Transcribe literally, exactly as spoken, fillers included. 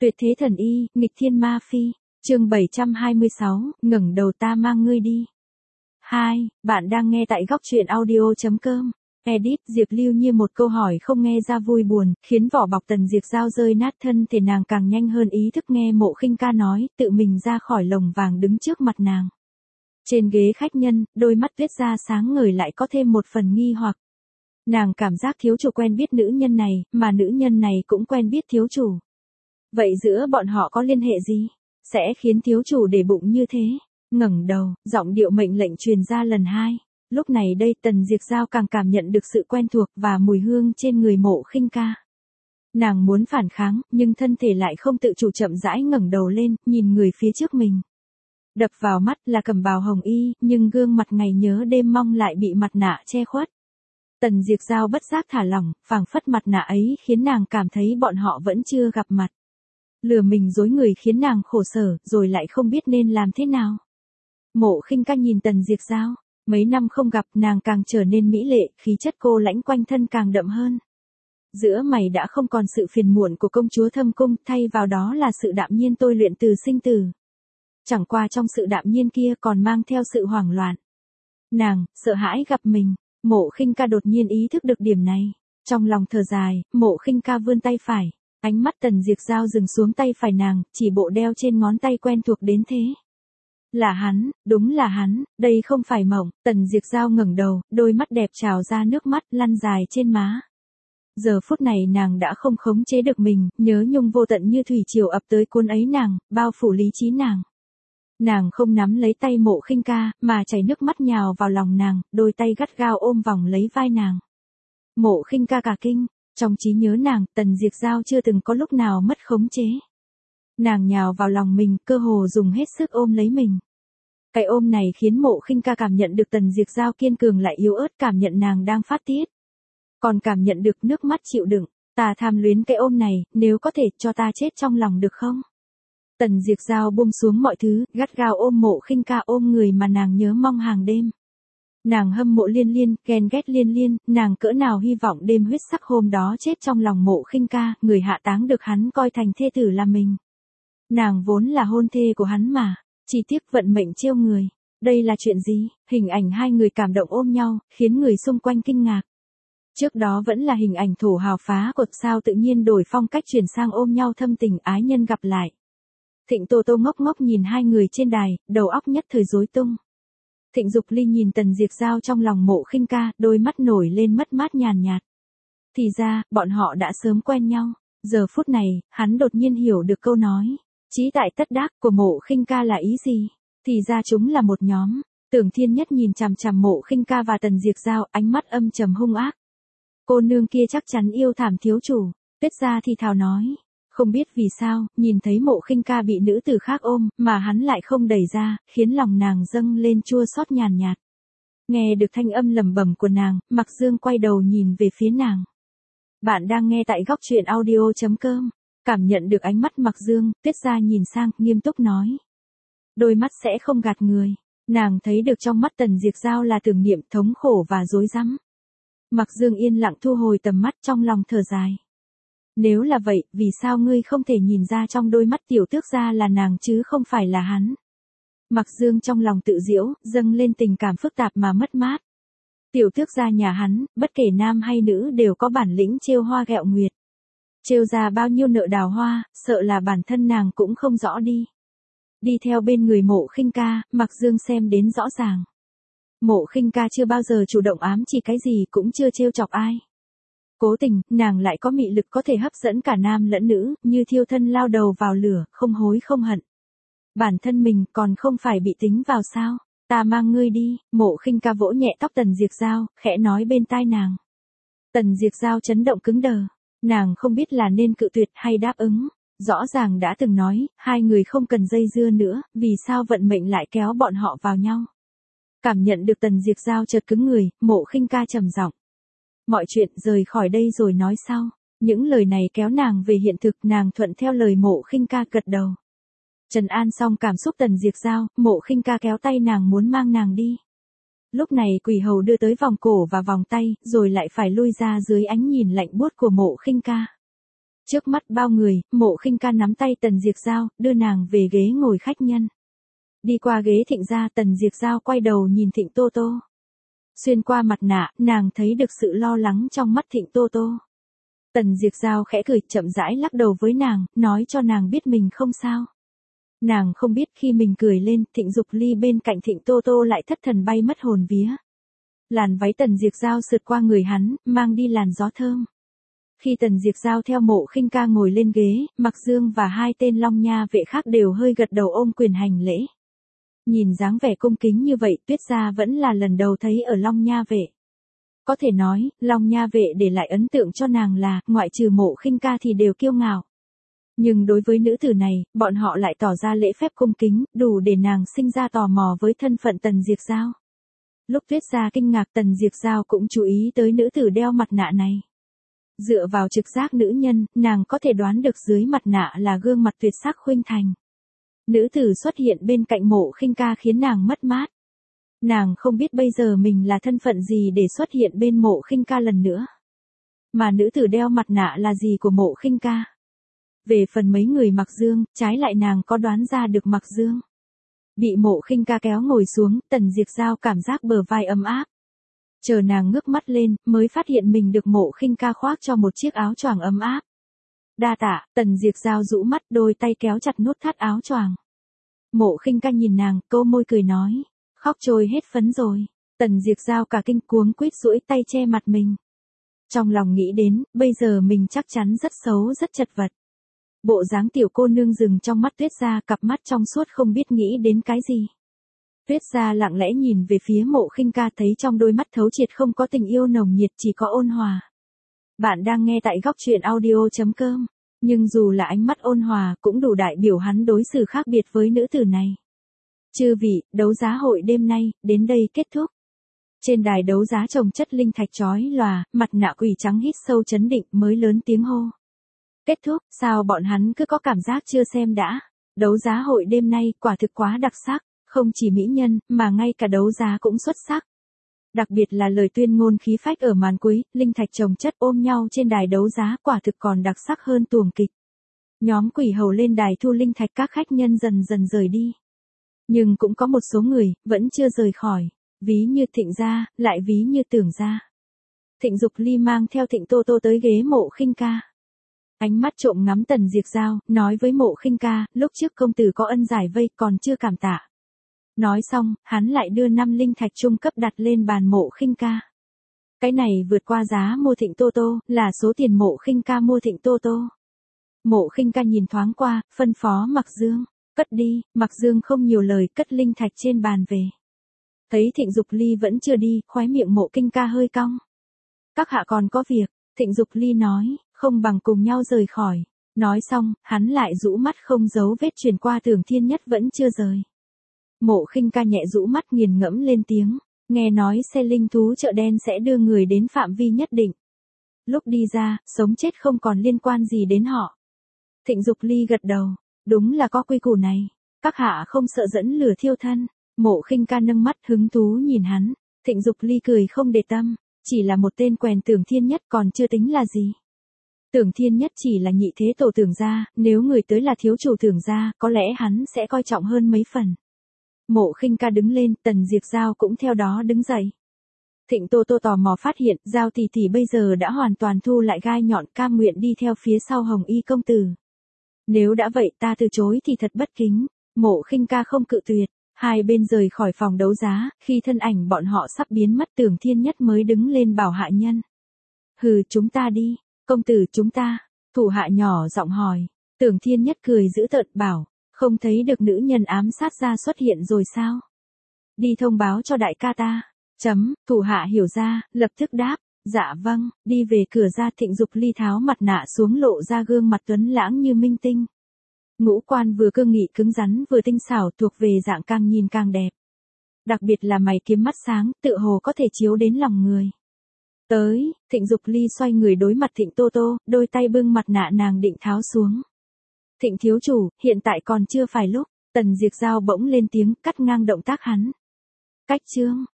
Tuyệt thế thần y, nghịch thiên ma phi. Chương bảy trăm hai mươi sáu, ngẩng đầu ta mang ngươi đi. hai. Bạn đang nghe tại góc truyện audio chấm com. Edit, Diệp Lưu Nhiên một câu hỏi không nghe ra vui buồn, khiến vỏ bọc Tần Diệp Giao rơi nát thân thể nàng càng nhanh hơn ý thức nghe Mộ Khinh Ca nói, tự mình ra khỏi lồng vàng đứng trước mặt nàng. Trên ghế khách nhân, đôi mắt tuyết ra sáng ngời lại có thêm một phần nghi hoặc. Nàng cảm giác thiếu chủ quen biết nữ nhân này, mà nữ nhân này cũng quen biết thiếu chủ. Vậy giữa bọn họ có liên hệ gì? Sẽ khiến thiếu chủ để bụng như thế? Ngẩng đầu, giọng điệu mệnh lệnh truyền ra lần hai. Lúc này đây Tần Diệp Giao càng cảm nhận được sự quen thuộc và mùi hương trên người Mộ Khinh Ca. Nàng muốn phản kháng, nhưng thân thể lại không tự chủ chậm rãi ngẩng đầu lên, nhìn người phía trước mình. Đập vào mắt là cẩm bào hồng y, nhưng gương mặt ngày nhớ đêm mong lại bị mặt nạ che khuất. Tần Diệp Giao bất giác thả lỏng, phảng phất mặt nạ ấy khiến nàng cảm thấy bọn họ vẫn chưa gặp mặt. Lừa mình dối người khiến nàng khổ sở, rồi lại không biết nên làm thế nào. Mộ Khinh Ca nhìn Tần Diệp Giao, mấy năm không gặp nàng càng trở nên mỹ lệ, khí chất cô lãnh quanh thân càng đậm hơn. Giữa mày đã không còn sự phiền muộn của công chúa thâm cung, thay vào đó là sự đạm nhiên tôi luyện từ sinh tử. Chẳng qua trong sự đạm nhiên kia còn mang theo sự hoảng loạn. Nàng, sợ hãi gặp mình. Mộ Khinh Ca đột nhiên ý thức được điểm này. Trong lòng thở dài, Mộ Khinh Ca vươn tay phải. Ánh mắt Tần Diệp Giao dừng xuống tay phải nàng, chỉ bộ đeo trên ngón tay quen thuộc đến thế. Là hắn, đúng là hắn, đây không phải mộng. Tần Diệp Giao ngẩng đầu, đôi mắt đẹp trào ra nước mắt lăn dài trên má. Giờ phút này nàng đã không khống chế được mình, nhớ nhung vô tận như thủy triều ập tới cuốn ấy nàng, bao phủ lý trí nàng. Nàng không nắm lấy tay Mộ Khinh Ca, mà chảy nước mắt nhào vào lòng nàng, đôi tay gắt gao ôm vòng lấy vai nàng. Mộ Khinh Ca cả kinh, trong trí nhớ nàng, Tần Diệp Giao chưa từng có lúc nào mất khống chế. Nàng nhào vào lòng mình, cơ hồ dùng hết sức ôm lấy mình. Cái ôm này khiến Mộ Khinh Ca cảm nhận được Tần Diệp Giao kiên cường lại yếu ớt, cảm nhận nàng đang phát tiết. Còn cảm nhận được nước mắt chịu đựng, ta tham luyến cái ôm này, nếu có thể cho ta chết trong lòng được không? Tần Diệp Giao buông xuống mọi thứ, gắt gao ôm Mộ Khinh Ca, ôm người mà nàng nhớ mong hàng đêm. Nàng hâm mộ liên liên, ghen ghét liên liên, nàng cỡ nào hy vọng đêm huyết sắc hôm đó chết trong lòng Mộ Khinh Ca, người hạ táng được hắn coi thành thê tử là mình. Nàng vốn là hôn thê của hắn mà, chỉ tiếc vận mệnh trêu người. Đây là chuyện gì? Hình ảnh hai người cảm động ôm nhau, khiến người xung quanh kinh ngạc. Trước đó vẫn là hình ảnh thổ hào phá cột, sao tự nhiên đổi phong cách chuyển sang ôm nhau thâm tình ái nhân gặp lại. Thịnh Tô Tô ngốc ngốc nhìn hai người trên đài, đầu óc nhất thời rối tung. Thịnh Dục Ly nhìn Tần Diệp Giao trong lòng Mộ Khinh Ca, đôi mắt nổi lên mất mát nhàn nhạt. Thì ra, bọn họ đã sớm quen nhau. Giờ phút này, hắn đột nhiên hiểu được câu nói chí tại tất đắc của Mộ Khinh Ca là ý gì. Thì ra chúng là một nhóm. Tưởng Thiên Nhất nhìn chằm chằm Mộ Khinh Ca và Tần Diệp Giao, ánh mắt âm trầm hung ác. Cô nương kia chắc chắn yêu thảm thiếu chủ. Tuyết Gia thì thào nói. Không biết vì sao, nhìn thấy Mộ Khinh Ca bị nữ tử khác ôm, mà hắn lại không đẩy ra, khiến lòng nàng dâng lên chua xót nhàn nhạt. Nghe được thanh âm lẩm bẩm của nàng, Mặc Dương quay đầu nhìn về phía nàng. Bạn đang nghe tại góc truyện audio chấm com. Cảm nhận được ánh mắt Mặc Dương, Tuyết Gia nhìn sang, nghiêm túc nói. Đôi mắt sẽ không gạt người. Nàng thấy được trong mắt Tần Diệp Giao là tưởng niệm, thống khổ và rối rắm. Mặc Dương yên lặng thu hồi tầm mắt, trong lòng thở dài. Nếu là vậy, vì sao ngươi không thể nhìn ra trong đôi mắt tiểu tước gia là nàng chứ không phải là hắn? Mặc Dương trong lòng tự giễu, dâng lên tình cảm phức tạp mà mất mát. Tiểu tước gia nhà hắn, bất kể nam hay nữ đều có bản lĩnh trêu hoa ghẹo nguyệt. Trêu ra bao nhiêu nợ đào hoa, sợ là bản thân nàng cũng không rõ đi. Đi theo bên người Mộ Khinh Ca, Mặc Dương xem đến rõ ràng. Mộ Khinh Ca chưa bao giờ chủ động ám chỉ cái gì, cũng chưa trêu chọc ai. Cố tình, nàng lại có mị lực có thể hấp dẫn cả nam lẫn nữ, như thiêu thân lao đầu vào lửa, không hối không hận. Bản thân mình còn không phải bị tính vào sao? Ta mang ngươi đi. Mộ Khinh Ca vỗ nhẹ tóc Tần Diệp Giao, khẽ nói bên tai nàng. Tần Diệp Giao chấn động cứng đờ. Nàng không biết là nên cự tuyệt hay đáp ứng. Rõ ràng đã từng nói, hai người không cần dây dưa nữa, vì sao vận mệnh lại kéo bọn họ vào nhau. Cảm nhận được Tần Diệp Giao chợt cứng người, Mộ Khinh Ca trầm giọng. Mọi chuyện rời khỏi đây rồi nói sau. Những lời này kéo nàng về hiện thực, nàng thuận theo lời Mộ Khinh Ca gật đầu. Trần an xong cảm xúc Tần Diệp Giao, Mộ Khinh Ca kéo tay nàng muốn mang nàng đi. Lúc này quỷ hầu đưa tới vòng cổ và vòng tay, rồi lại phải lui ra dưới ánh nhìn lạnh buốt của Mộ Khinh Ca. Trước mắt bao người, Mộ Khinh Ca nắm tay Tần Diệc Giao, đưa nàng về ghế ngồi khách nhân. Đi qua ghế Thịnh gia, Tần Diệc Giao quay đầu nhìn Thịnh Tô Tô. Xuyên qua mặt nạ, nàng thấy được sự lo lắng trong mắt Thịnh Tô Tô. Tần Diệc Giao khẽ cười, chậm rãi lắc đầu với nàng, nói cho nàng biết mình không sao. Nàng không biết khi mình cười lên, Thịnh Dục Ly bên cạnh Thịnh Tô Tô lại thất thần bay mất hồn vía. Làn váy Tần Diệc Giao sượt qua người hắn, mang đi làn gió thơm. Khi Tần Diệc Giao theo Mộ Khinh Ca ngồi lên ghế, Mạc Dương và hai tên Long Nha vệ khác đều hơi gật đầu ôm quyền hành lễ. Nhìn dáng vẻ cung kính như vậy, Tuyết gia vẫn là lần đầu thấy ở Long Nha vệ. Có thể nói, Long Nha vệ để lại ấn tượng cho nàng là, ngoại trừ Mộ Khinh Ca thì đều kiêu ngạo. Nhưng đối với nữ tử này, bọn họ lại tỏ ra lễ phép cung kính, đủ để nàng sinh ra tò mò với thân phận Tần Diệc Giao. Lúc Tuyết gia kinh ngạc, Tần Diệc Giao cũng chú ý tới nữ tử đeo mặt nạ này. Dựa vào trực giác nữ nhân, nàng có thể đoán được dưới mặt nạ là gương mặt tuyệt sắc khuynh thành. Nữ tử xuất hiện bên cạnh Mộ Khinh Ca khiến nàng mất mát. Nàng không biết bây giờ mình là thân phận gì để xuất hiện bên Mộ Khinh Ca lần nữa. Mà nữ tử đeo mặt nạ là gì của Mộ Khinh Ca. Về phần mấy người Mạc Dương, trái lại nàng có đoán ra được Mạc Dương. Bị Mộ Khinh Ca kéo ngồi xuống, Tần Diệc Giao cảm giác bờ vai ấm áp. Chờ nàng ngước mắt lên, mới phát hiện mình được Mộ Khinh Ca khoác cho một chiếc áo choàng ấm áp. Đa tạ, Tần Diệc Giao rũ mắt, đôi tay kéo chặt nút thắt áo choàng. Mộ Khinh Ca nhìn nàng, câu môi cười nói, khóc trôi hết phấn rồi. Tần Diệc Giao cả kinh cuống quýt duỗi tay che mặt mình. Trong lòng nghĩ đến, bây giờ mình chắc chắn rất xấu rất chật vật. Bộ dáng tiểu cô nương dừng trong mắt Tuyết gia, cặp mắt trong suốt không biết nghĩ đến cái gì. Tuyết gia lặng lẽ nhìn về phía Mộ Khinh Ca, thấy trong đôi mắt thấu triệt không có tình yêu nồng nhiệt, chỉ có ôn hòa. Bạn đang nghe tại góc truyện audio chấm com, nhưng dù là ánh mắt ôn hòa cũng đủ đại biểu hắn đối xử khác biệt với nữ tử này. Chư vị, đấu giá hội đêm nay, đến đây kết thúc. Trên đài đấu giá trồng chất linh thạch chói lòa, mặt nạ quỷ trắng hít sâu chấn định mới lớn tiếng hô. Kết thúc, sao bọn hắn cứ có cảm giác chưa xem đã. Đấu giá hội đêm nay quả thực quá đặc sắc, không chỉ mỹ nhân, mà ngay cả đấu giá cũng xuất sắc. Đặc biệt là lời tuyên ngôn khí phách ở màn cuối, linh thạch chồng chất ôm nhau trên đài đấu giá quả thực còn đặc sắc hơn tuồng kịch. Nhóm quỷ hầu lên đài thu linh thạch, các khách nhân dần dần rời đi. Nhưng cũng có một số người, vẫn chưa rời khỏi, ví như Thịnh gia, lại ví như Tưởng gia. Thịnh Dục Ly mang theo Thịnh Tô Tô tới ghế Mộ Khinh Ca. Ánh mắt trộm ngắm Tần Diệc Giao, nói với Mộ Khinh Ca, lúc trước công tử có ân giải vây, còn chưa cảm tạ. Nói xong, hắn lại đưa năm linh thạch trung cấp đặt lên bàn Mộ Khinh Ca. Cái này vượt qua giá mua Thịnh Tô Tô, là số tiền Mộ Khinh Ca mua Thịnh Tô Tô. Mộ Khinh Ca nhìn thoáng qua, phân phó Mạc Dương, cất đi. Mạc Dương không nhiều lời, cất linh thạch trên bàn về. Thấy Thịnh Dục Ly vẫn chưa đi, khóe miệng Mộ Khinh Ca hơi cong. Các hạ còn có việc, Thịnh Dục Ly nói, không bằng cùng nhau rời khỏi. Nói xong, hắn lại rũ mắt không giấu vết chuyển qua Tưởng Thiên Nhất vẫn chưa rời. Mộ Khinh Ca nhẹ rũ mắt nghiền ngẫm lên tiếng, nghe nói xe linh thú chợ đen sẽ đưa người đến phạm vi nhất định. Lúc đi ra, sống chết không còn liên quan gì đến họ. Thịnh Dục Ly gật đầu, đúng là có quy củ này, các hạ không sợ dẫn lửa thiêu thân. Mộ Khinh Ca nâng mắt hứng thú nhìn hắn, Thịnh Dục Ly cười không để tâm, chỉ là một tên quèn Tưởng Thiên Nhất còn chưa tính là gì. Tưởng Thiên Nhất chỉ là nhị thế tổ Tưởng gia, nếu người tới là thiếu chủ Tưởng gia, có lẽ hắn sẽ coi trọng hơn mấy phần. Mộ Khinh Ca đứng lên, Tần Diệc Giao cũng theo đó đứng dậy. Thịnh Tô Tô tò mò phát hiện, Giao tỷ tỷ bây giờ đã hoàn toàn thu lại gai nhọn, cam nguyện đi theo phía sau Hồng Y công tử. Nếu đã vậy ta từ chối thì thật bất kính. Mộ Khinh Ca không cự tuyệt. Hai bên rời khỏi phòng đấu giá, khi thân ảnh bọn họ sắp biến mất, Tưởng Thiên Nhất mới đứng lên bảo hạ nhân. Hừ, chúng ta đi. Công tử, chúng ta. Thủ hạ nhỏ giọng hỏi. Tưởng Thiên Nhất cười dữ tợn bảo, không thấy được nữ nhân ám sát ra xuất hiện rồi sao? Đi thông báo cho đại ca ta. Chấm, thủ hạ hiểu ra, lập tức đáp, dạ vâng. Đi về cửa ra, Thịnh Dục Ly tháo mặt nạ xuống, lộ ra gương mặt tuấn lãng như minh tinh. Ngũ quan vừa cương nghị cứng rắn vừa tinh xảo, thuộc về dạng càng nhìn càng đẹp. Đặc biệt là mày kiếm mắt sáng, tựa hồ có thể chiếu đến lòng người. Tới, Thịnh Dục Ly xoay người đối mặt Thịnh Tô Tô, đôi tay bưng mặt nạ nàng định tháo xuống. Thịnh thiếu chủ, hiện tại còn chưa phải lúc. Tần Diệc Giao bỗng lên tiếng, cắt ngang động tác hắn. Cách chương,